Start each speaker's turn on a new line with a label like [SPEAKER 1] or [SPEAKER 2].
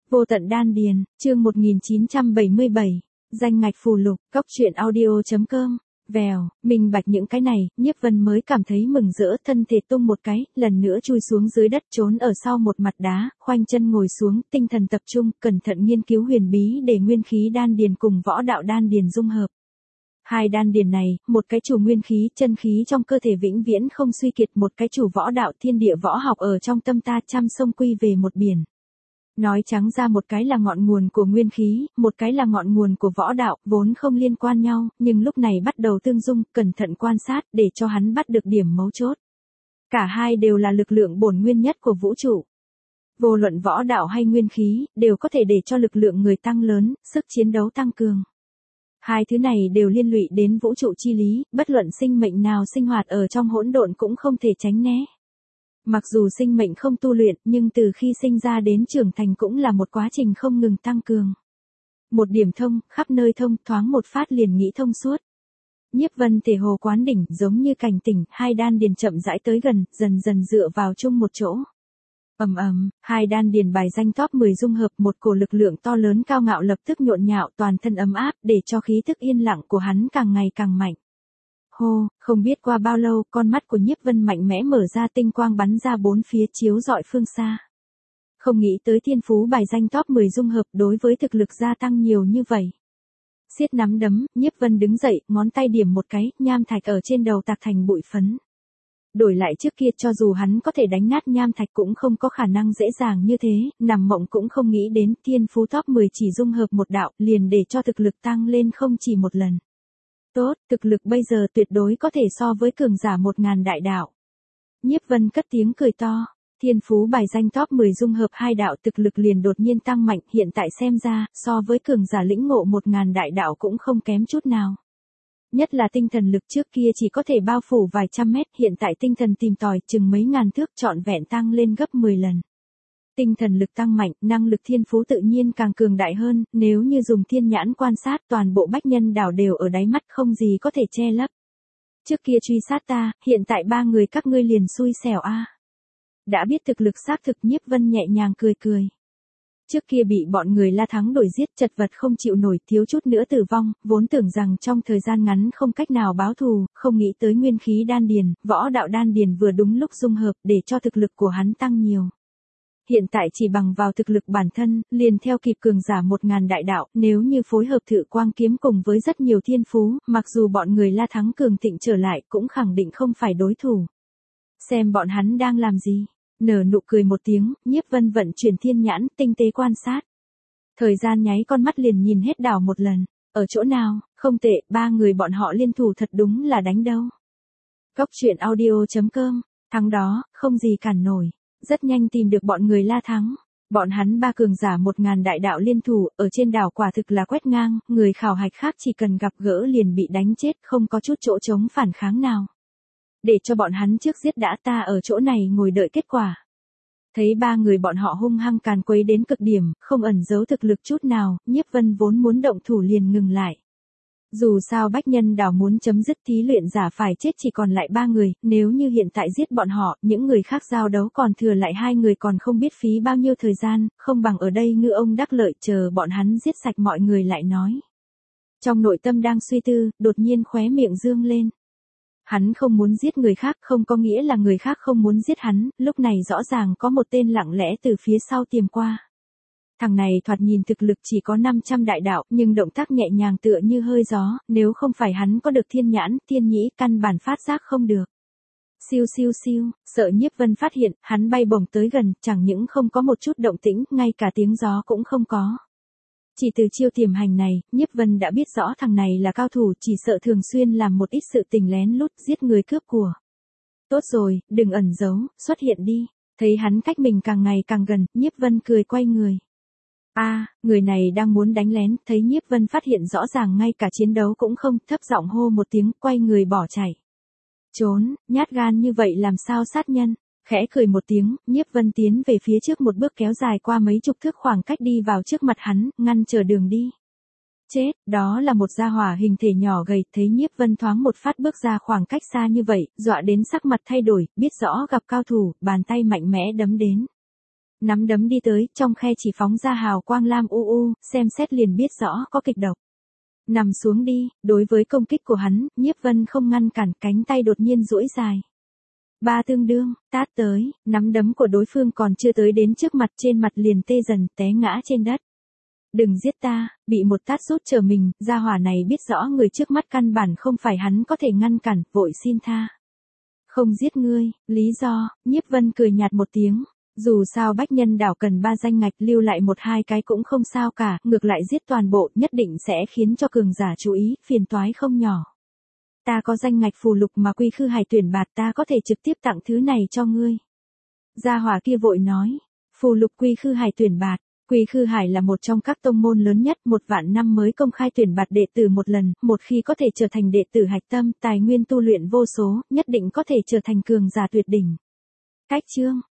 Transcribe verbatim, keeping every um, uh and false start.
[SPEAKER 1] Vô tận đan điền, chương một nghìn chín trăm bảy mươi bảy, danh ngạch phù lục, cóc truyện audio chấm com. Vèo, minh bạch những cái này, Nhiếp Vân mới cảm thấy mừng rỡ, thân thể tung một cái, lần nữa chui xuống dưới đất, trốn ở sau một mặt đá, khoanh chân ngồi xuống, tinh thần tập trung, cẩn thận nghiên cứu huyền bí để nguyên khí đan điền cùng võ đạo đan điền dung hợp. Hai đan điền này, một cái chủ nguyên khí, chân khí trong cơ thể vĩnh viễn không suy kiệt, một cái chủ võ đạo thiên địa võ học ở trong tâm ta, trăm sông quy về một biển. Nói trắng ra, một cái là ngọn nguồn của nguyên khí, một cái là ngọn nguồn của võ đạo, vốn không liên quan nhau, nhưng lúc này bắt đầu tương dung, cẩn thận quan sát để cho hắn bắt được điểm mấu chốt. Cả hai đều là lực lượng bổn nguyên nhất của vũ trụ. Vô luận võ đạo hay nguyên khí, đều có thể để cho lực lượng người tăng lớn, sức chiến đấu tăng cường. Hai thứ này đều liên lụy đến vũ trụ chi lý, bất luận sinh mệnh nào sinh hoạt ở trong hỗn độn cũng không thể tránh né. Mặc dù sinh mệnh không tu luyện, nhưng từ khi sinh ra đến trưởng thành cũng là một quá trình không ngừng tăng cường. Một điểm thông, khắp nơi thông, thoáng một phát liền nghĩ thông suốt. Nhiếp Vân thể hồ quán đỉnh, giống như cảnh tỉnh, hai đan điền chậm rãi tới gần, dần dần dựa vào chung một chỗ. Ầm ầm, hai đan điền bài danh top mười dung hợp, một cổ lực lượng to lớn cao ngạo lập tức nhộn nhạo, toàn thân ấm áp, để cho khí thức yên lặng của hắn càng ngày càng mạnh. Hô, không biết qua bao lâu, con mắt của Nhiếp Vân mạnh mẽ mở ra, tinh quang bắn ra bốn phía, chiếu rọi phương xa. Không nghĩ tới thiên phú bài danh top mười dung hợp đối với thực lực gia tăng nhiều như vậy. Siết nắm đấm, Nhiếp Vân đứng dậy, ngón tay điểm một cái, nham thạch ở trên đầu tạc thành bụi phấn. Đổi lại trước kia, cho dù hắn có thể đánh nát nham thạch cũng không có khả năng dễ dàng như thế, nằm mộng cũng không nghĩ đến thiên phú top mười chỉ dung hợp một đạo, liền để cho thực lực tăng lên không chỉ một lần. Tốt, thực lực bây giờ tuyệt đối có thể so với cường giả một ngàn đại đạo. Nhiếp Vân cất tiếng cười to, thiên phú bài danh top mười dung hợp hai đạo, thực lực liền đột nhiên tăng mạnh, hiện tại xem ra, so với cường giả lĩnh ngộ một ngàn đại đạo cũng không kém chút nào. Nhất là tinh thần lực trước kia chỉ có thể bao phủ vài trăm mét, hiện tại tinh thần tìm tòi chừng mấy ngàn thước, trọn vẹn tăng lên gấp mười lần. Tinh thần lực tăng mạnh, năng lực thiên phú tự nhiên càng cường đại hơn, nếu như dùng thiên nhãn quan sát, toàn bộ Bách Nhân đảo đều ở đáy mắt, không gì có thể che lấp. Trước kia truy sát ta, hiện tại ba người các ngươi liền xui xẻo a. Đã biết thực lực xác thực, Nhiếp Vân nhẹ nhàng cười cười. Trước kia bị bọn người La Thắng đuổi giết, chật vật không chịu nổi, thiếu chút nữa tử vong, vốn tưởng rằng trong thời gian ngắn không cách nào báo thù, không nghĩ tới nguyên khí đan điền, võ đạo đan điền vừa đúng lúc dung hợp để cho thực lực của hắn tăng nhiều. Hiện tại chỉ bằng vào thực lực bản thân, liền theo kịp cường giả một ngàn đại đạo, nếu như phối hợp Thự Quang kiếm cùng với rất nhiều thiên phú, mặc dù bọn người La Thắng cường thịnh trở lại cũng khẳng định không phải đối thủ. Xem bọn hắn đang làm gì? Nở nụ cười một tiếng, Nhiếp Vân vận chuyển thiên nhãn, tinh tế quan sát. Thời gian nháy con mắt liền nhìn hết đảo một lần. Ở chỗ nào? Không tệ, ba người bọn họ liên thủ thật đúng là đánh đâu. Cóc truyện audio chấm com, thắng đó, không gì cản nổi. Rất nhanh tìm được bọn người La Thắng. Bọn hắn ba cường giả một ngàn đại đạo liên thủ, ở trên đảo quả thực là quét ngang, người khảo hạch khác chỉ cần gặp gỡ liền bị đánh chết, không có chút chỗ chống phản kháng nào. Để cho bọn hắn trước giết đã, ta ở chỗ này ngồi đợi kết quả. Thấy ba người bọn họ hung hăng càn quấy đến cực điểm, không ẩn giấu thực lực chút nào, Nhiếp Vân vốn muốn động thủ liền ngừng lại. Dù sao Bách Nhân đảo muốn chấm dứt thí luyện giả phải chết chỉ còn lại ba người, nếu như hiện tại giết bọn họ, những người khác giao đấu còn thừa lại hai người còn không biết phí bao nhiêu thời gian, không bằng ở đây ngư ông đắc lợi, chờ bọn hắn giết sạch mọi người lại nói. Trong nội tâm đang suy tư, đột nhiên khóe miệng dương lên. Hắn không muốn giết người khác không có nghĩa là người khác không muốn giết hắn, lúc này rõ ràng có một tên lặng lẽ từ phía sau tiềm qua. Thằng này thoạt nhìn thực lực chỉ có năm trăm đại đạo, nhưng động tác nhẹ nhàng tựa như hơi gió, nếu không phải hắn có được thiên nhãn, thiên nhĩ, căn bản phát giác không được. Siêu siêu siêu, sợ Nhiếp Vân phát hiện, hắn bay bổng tới gần, chẳng những không có một chút động tĩnh, ngay cả tiếng gió cũng không có. Chỉ từ chiêu tiềm hành này, Nhiếp Vân đã biết rõ thằng này là cao thủ, chỉ sợ thường xuyên làm một ít sự tình lén lút, giết người cướp của. Tốt rồi, đừng ẩn giấu, xuất hiện đi. Thấy hắn cách mình càng ngày càng gần, Nhiếp Vân cười quay người. A, à, người này đang muốn đánh lén, thấy Nhiếp Vân phát hiện rõ ràng ngay cả chiến đấu cũng không, thấp giọng hô một tiếng, quay người bỏ chạy. Trốn, nhát gan như vậy làm sao sát nhân? Khẽ cười một tiếng, Nhiếp Vân tiến về phía trước một bước, kéo dài qua mấy chục thước khoảng cách đi vào trước mặt hắn, ngăn trở đường đi. Chết, đó là một gia hỏa hình thể nhỏ gầy, thấy Nhiếp Vân thoáng một phát bước ra khoảng cách xa như vậy, dọa đến sắc mặt thay đổi, biết rõ gặp cao thủ, bàn tay mạnh mẽ đấm đến. Nắm đấm đi tới, trong khe chỉ phóng ra hào quang lam u u, xem xét liền biết rõ có kịch độc. Nằm xuống đi, đối với công kích của hắn, Nhiếp Vân không ngăn cản, cánh tay đột nhiên duỗi dài. Ba tương đương, tát tới, nắm đấm của đối phương còn chưa tới đến trước mặt, trên mặt liền tê dần, té ngã trên đất. Đừng giết ta, bị một tát rút trở mình, gia hỏa này biết rõ người trước mắt căn bản không phải hắn có thể ngăn cản, vội xin tha. Không giết ngươi, lý do, Nhiếp Vân cười nhạt một tiếng. Dù sao bách nhân đảo cần ba danh ngạch, lưu lại một hai cái cũng không sao cả, ngược lại giết toàn bộ nhất định sẽ khiến cho cường giả chú ý, phiền toái không nhỏ. Ta có danh ngạch phù lục mà Quy Khư Hải tuyển bạt, ta có thể trực tiếp tặng thứ này cho ngươi. Gia hỏa kia vội nói, phù lục Quy Khư Hải tuyển bạt. Quy Khư Hải là một trong các tông môn lớn nhất, một vạn năm mới công khai tuyển bạt đệ tử một lần, một khi có thể trở thành đệ tử hạch tâm, tài nguyên tu luyện vô số, nhất định có thể trở thành cường giả tuyệt đỉnh. Cách chương